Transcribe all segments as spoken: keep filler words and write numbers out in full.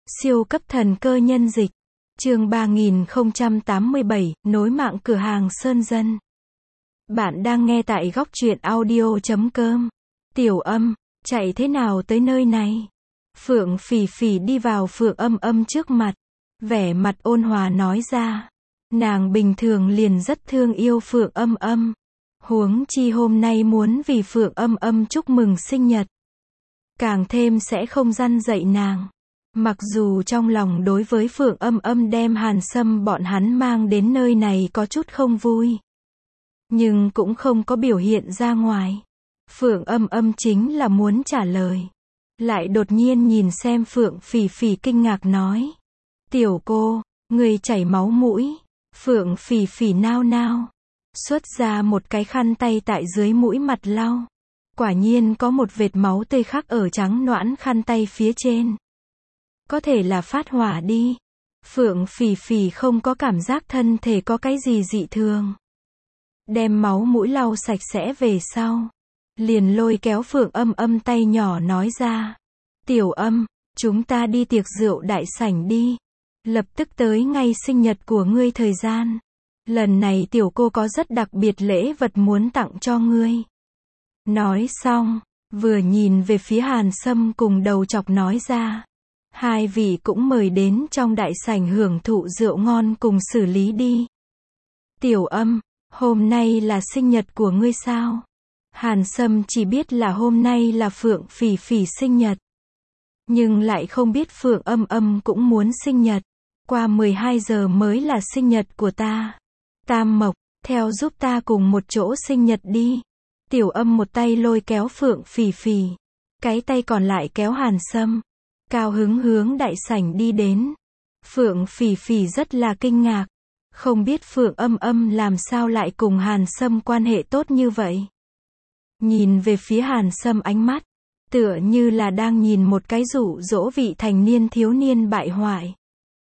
Siêu cấp thần cơ nhân dịch. Chương ba nghìn không trăm tám mươi bảy, nối mạng cửa hàng Sơn Dân. Bạn đang nghe tại góc truyện audio chấm com. Tiểu Âm, chạy thế nào tới nơi này? Phượng Phỉ Phỉ đi vào Phượng Âm Âm trước mặt, vẻ mặt ôn hòa nói ra. Nàng bình thường liền rất thương yêu Phượng Âm Âm. Huống chi hôm nay muốn vì Phượng Âm Âm chúc mừng sinh nhật, càng thêm sẽ không răn dạy nàng. Mặc dù trong lòng đối với Phượng Âm Âm đem Hàn Sâm bọn hắn mang đến nơi này có chút không vui, nhưng cũng không có biểu hiện ra ngoài. Phượng Âm Âm chính là muốn trả lời, lại đột nhiên nhìn xem Phượng Phỉ Phỉ kinh ngạc nói. Tiểu cô, người chảy máu mũi. Phượng Phỉ Phỉ nao nao, xuất ra một cái khăn tay tại dưới mũi mặt lau. Quả nhiên có một vệt máu tươi khắc ở trắng nõn khăn tay phía trên. Có thể là phát hỏa đi. Phượng Phỉ Phỉ không có cảm giác thân thể có cái gì dị thường. Đem máu mũi lau sạch sẽ về sau, liền lôi kéo Phượng Âm Âm tay nhỏ nói ra. Tiểu Âm, chúng ta đi tiệc rượu đại sảnh đi. Lập tức tới ngay sinh nhật của ngươi thời gian. Lần này tiểu cô có rất đặc biệt lễ vật muốn tặng cho ngươi. Nói xong, vừa nhìn về phía Hàn Sâm cùng đầu chọc nói ra. Hai vị cũng mời đến trong đại sảnh hưởng thụ rượu ngon cùng xử lý đi. Tiểu Âm, hôm nay là sinh nhật của ngươi sao? Hàn Sâm chỉ biết là hôm nay là Phượng Phỉ Phỉ sinh nhật, nhưng lại không biết Phượng Âm Âm cũng muốn sinh nhật. Qua mười hai giờ mới là sinh nhật của ta. Tam Mộc, theo giúp ta cùng một chỗ sinh nhật đi. Tiểu Âm một tay lôi kéo Phượng Phỉ Phỉ, cái tay còn lại kéo Hàn Sâm, cao hứng hướng đại sảnh đi đến. Phượng Phỉ Phỉ rất là kinh ngạc, không biết Phượng Âm Âm làm sao lại cùng Hàn Sâm quan hệ tốt như vậy. Nhìn về phía Hàn Sâm ánh mắt, tựa như là đang nhìn một cái dụ dỗ vị thành niên thiếu niên bại hoại.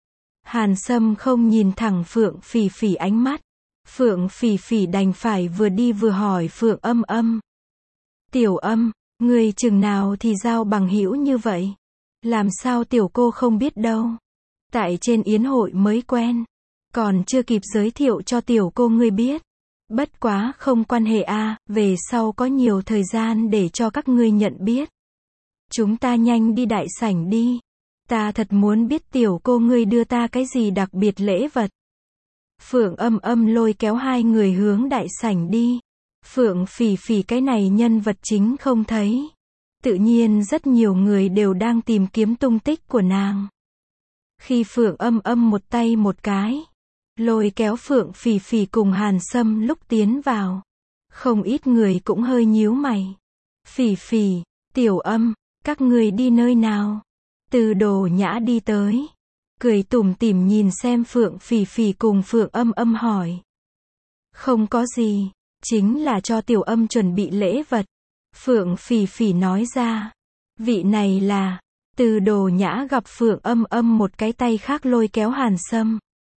Hàn Sâm không nhìn thẳng Phượng Phỉ Phỉ ánh mắt. Phượng Phỉ Phỉ đành phải vừa đi vừa hỏi Phượng Âm Âm. Tiểu Âm, người chừng nào thì giao bằng hữu như vậy? Làm sao tiểu cô không biết đâu? Tại trên yến hội mới quen, còn chưa kịp giới thiệu cho tiểu cô ngươi biết. Bất quá không quan hệ a, à, về sau có nhiều thời gian để cho các ngươi nhận biết. Chúng ta nhanh đi đại sảnh đi. Ta thật muốn biết tiểu cô ngươi đưa ta cái gì đặc biệt lễ vật. Phượng Âm Âm lôi kéo hai người hướng đại sảnh đi. Phượng Phỉ Phỉ cái này nhân vật chính không thấy. Tự nhiên rất nhiều người đều đang tìm kiếm tung tích của nàng. Khi Phượng Âm Âm một tay một cái, lôi kéo Phượng Phỉ Phỉ cùng Hàn Sâm lúc tiến vào, không ít người cũng hơi nhíu mày. Phỉ Phỉ, Tiểu Âm, các người đi nơi nào? Từ Đồ Nhã đi tới, cười tủm tỉm nhìn xem Phượng Phỉ Phỉ cùng Phượng Âm Âm hỏi. Không có gì, chính là cho Tiểu Âm chuẩn bị lễ vật. Phượng Phỉ Phỉ nói ra. Vị này là. Từ Đồ Nhã gặp Phượng Âm Âm một cái tay khác lôi kéo Hàn Sâm,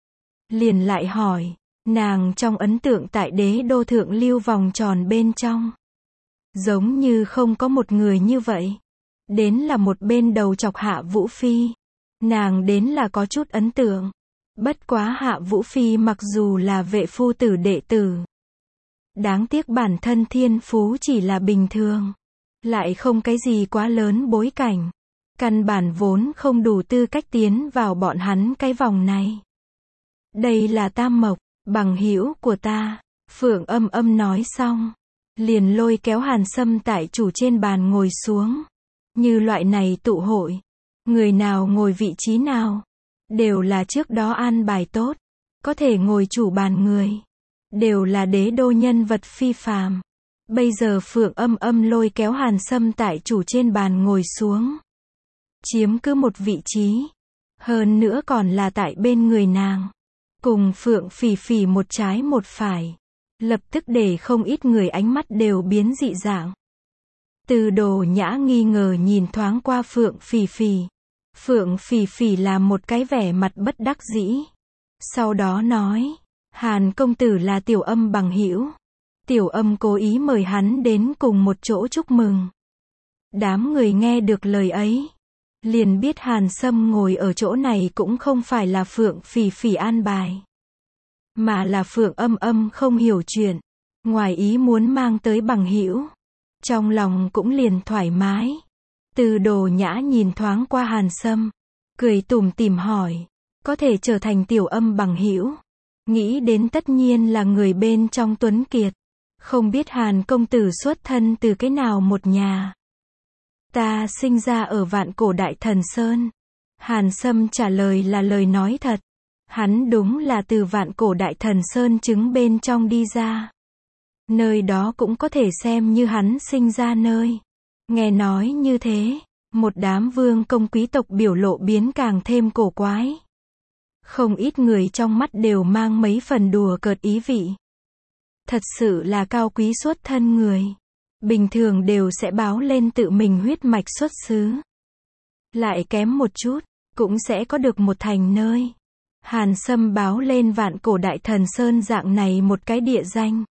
liền lại hỏi. Nàng trong ấn tượng tại đế đô thượng lưu vòng tròn bên trong, giống như không có một người như vậy. Đến là một bên đầu chọc Hạ Vũ Phi. Nàng đến là có chút ấn tượng. Bất quá Hạ Vũ Phi mặc dù là vệ phu tử đệ tử, đáng tiếc bản thân thiên phú chỉ là bình thường, lại không cái gì quá lớn bối cảnh. Căn bản vốn không đủ tư cách tiến vào bọn hắn cái vòng này. Đây là Tam Mộc, bằng hữu của ta. Phượng Âm Âm nói xong, liền lôi kéo Hàn Sâm tại chủ trên bàn ngồi xuống. Như loại này tụ hội, người nào ngồi vị trí nào, đều là trước đó an bài tốt, có thể ngồi chủ bàn người, đều là đế đô nhân vật phi phàm. Bây giờ Phượng Âm Âm lôi kéo Hàn Sâm tại chủ trên bàn ngồi xuống, chiếm cứ một vị trí, hơn nữa còn là tại bên người nàng, cùng Phượng Phỉ Phỉ một trái một phải, lập tức để không ít người ánh mắt đều biến dị dạng. Từ Đồ Nhã nghi ngờ nhìn thoáng qua Phượng Phỉ Phỉ. Phượng Phỉ Phỉ làm một cái vẻ mặt bất đắc dĩ. Sau đó nói, Hàn công tử là Tiểu Âm bằng hữu. Tiểu Âm cố ý mời hắn đến cùng một chỗ chúc mừng. Đám người nghe được lời ấy, Liền biết Hàn Sâm ngồi ở chỗ này cũng không phải là Phượng Phì Phì an bài, mà là Phượng Âm Âm không hiểu chuyện, ngoài ý muốn mang tới bằng hữu. Trong lòng cũng liền thoải mái. Từ Đồ Nhã nhìn thoáng qua Hàn Sâm, cười tủm tỉm hỏi, có thể trở thành Tiểu Âm bằng hữu, nghĩ đến tất nhiên là người bên trong tuấn kiệt, không biết Hàn công tử xuất thân từ cái nào một nhà. Ta sinh ra ở Vạn Cổ Đại Thần Sơn. Hàn Sâm trả lời là lời nói thật. Hắn đúng là từ Vạn Cổ Đại Thần Sơn trứng bên trong đi ra. Nơi đó cũng có thể xem như hắn sinh ra nơi. Nghe nói như thế, một đám vương công quý tộc biểu lộ biến càng thêm cổ quái. Không ít người trong mắt đều mang mấy phần đùa cợt ý vị. Thật sự là cao quý xuất thân người. Bình thường đều sẽ báo lên tự mình huyết mạch xuất xứ. Lại kém một chút, cũng sẽ có được một thành nơi. Hàn Sâm báo lên Vạn Cổ Đại Thần Sơn dạng này một cái địa danh.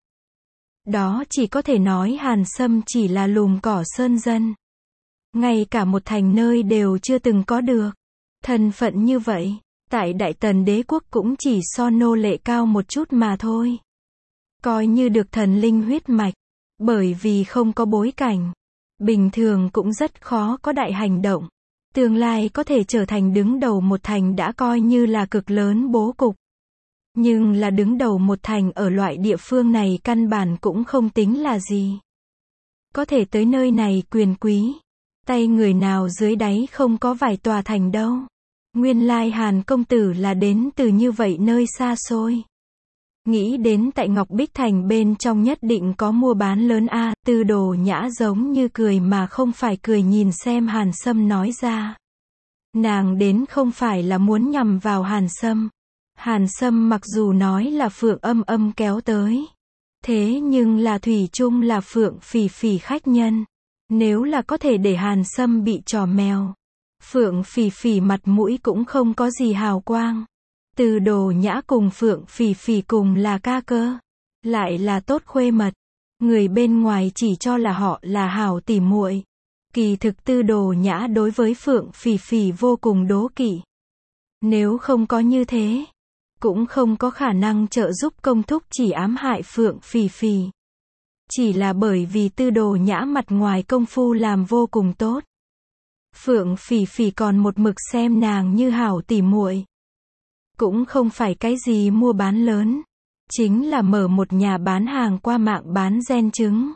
Đó chỉ có thể nói Hàn Sâm chỉ là lùm cỏ sơn dân. Ngay cả một thành nơi đều chưa từng có được. Thân phận như vậy, tại Đại Tần đế quốc cũng chỉ so nô lệ cao một chút mà thôi. Coi như được thần linh huyết mạch, bởi vì không có bối cảnh, bình thường cũng rất khó có đại hành động. Tương lai có thể trở thành đứng đầu một thành đã coi như là cực lớn bố cục. Nhưng là đứng đầu một thành ở loại địa phương này căn bản cũng không tính là gì. Có thể tới nơi này quyền quý, tay người nào dưới đáy không có vài tòa thành đâu. Nguyên lai Hàn công tử là đến từ như vậy nơi xa xôi. Nghĩ đến tại Ngọc Bích Thành bên trong nhất định có mua bán lớn a. Từ Đồ Nhã giống như cười mà không phải cười nhìn xem Hàn Sâm nói ra. Nàng đến không phải là muốn nhằm vào Hàn Sâm. Hàn Sâm mặc dù nói là Phượng Âm Âm kéo tới, thế nhưng là thủy chung là Phượng Phì Phì khách nhân. Nếu là có thể để Hàn Sâm bị trò mèo, Phượng Phì Phì mặt mũi cũng không có gì hào quang. Từ Đồ Nhã cùng Phượng Phì Phì cùng là ca cơ, lại là tốt khuê mật. Người bên ngoài chỉ cho là họ là hảo tỉ muội. Kỳ thực Từ Đồ Nhã đối với Phượng Phì Phì vô cùng đố kỵ. Nếu không có như thế, cũng không có khả năng trợ giúp công thúc chỉ ám hại Phượng Phì Phì. Chỉ là bởi vì Từ Đồ Nhã mặt ngoài công phu làm vô cùng tốt. Phượng Phì Phì còn một mực xem nàng như hảo tỉ muội. Cũng không phải cái gì mua bán lớn, chính là mở một nhà bán hàng qua mạng bán gen trứng.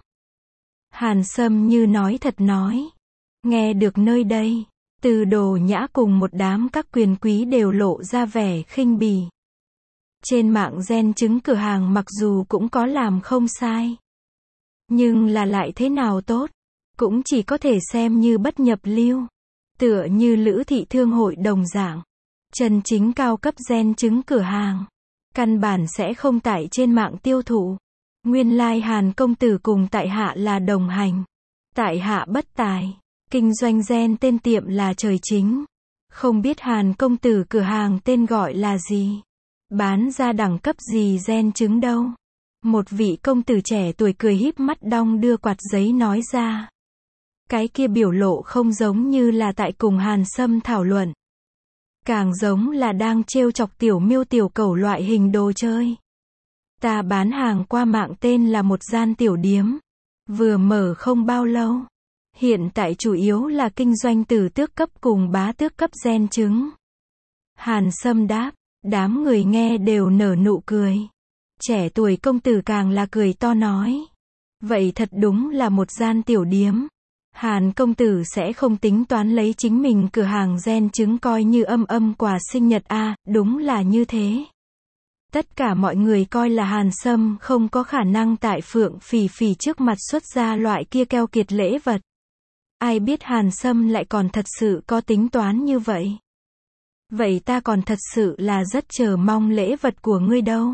Hàn Sâm như nói thật nói. Nghe được nơi đây, Từ Đồ Nhã cùng một đám các quyền quý đều lộ ra vẻ khinh bỉ. Trên mạng gen trứng cửa hàng mặc dù cũng có làm không sai, nhưng là lại thế nào tốt, cũng chỉ có thể xem như bất nhập lưu. Tựa như Lữ Thị Thương hội đồng dạng. Chân chính cao cấp gen trứng cửa hàng, căn bản sẽ không tại trên mạng tiêu thụ. Nguyên lai Hàn công tử cùng tại hạ là đồng hành. Tại hạ bất tài, kinh doanh gen tên tiệm là Trời Chính. Không biết Hàn công tử cửa hàng tên gọi là gì? Bán ra đẳng cấp gì gen trứng đâu? Một vị công tử trẻ tuổi cười híp mắt đong đưa quạt giấy nói ra. Cái kia biểu lộ không giống như là tại cùng Hàn Sâm thảo luận. Càng giống là đang trêu chọc tiểu miêu tiểu cẩu loại hình đồ chơi. Ta bán hàng qua mạng tên là một gian tiểu điếm. Vừa mở không bao lâu. Hiện tại chủ yếu là kinh doanh từ tước cấp cùng bá tước cấp gen trứng. Hàn Sâm đáp, đám người nghe đều nở nụ cười. Trẻ tuổi công tử càng là cười to nói. Vậy thật đúng là một gian tiểu điếm. Hàn công tử sẽ không tính toán lấy chính mình cửa hàng gen trứng coi như âm âm quà sinh nhật a. À, đúng là như thế. Tất cả mọi người coi là Hàn Sâm không có khả năng tại Phượng Phì Phì trước mặt xuất ra loại kia keo kiệt lễ vật. Ai biết Hàn Sâm lại còn thật sự có tính toán như vậy. Vậy ta còn thật sự là rất chờ mong lễ vật của ngươi đâu.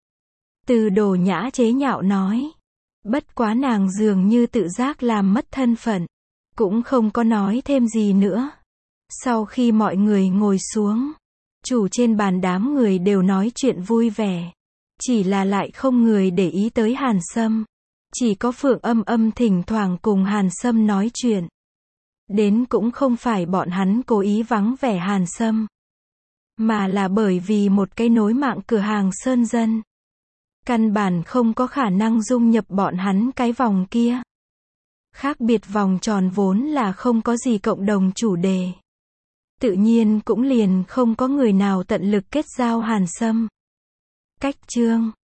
Từ Đồ Nhã chế nhạo nói. Bất quá nàng dường như tự giác làm mất thân phận. Cũng không có nói thêm gì nữa. Sau khi mọi người ngồi xuống, chủ trên bàn đám người đều nói chuyện vui vẻ. Chỉ là lại không người để ý tới Hàn Sâm. Chỉ có Phượng Âm Âm thỉnh thoảng cùng Hàn Sâm nói chuyện. Đến cũng không phải bọn hắn cố ý vắng vẻ Hàn Sâm, mà là bởi vì một cái nối mạng cửa hàng sơn dân. Căn bản không có khả năng dung nhập bọn hắn cái vòng kia. Khác biệt vòng tròn vốn là không có gì cộng đồng chủ đề. Tự nhiên cũng liền không có người nào tận lực kết giao Hàn Sâm. Cách chương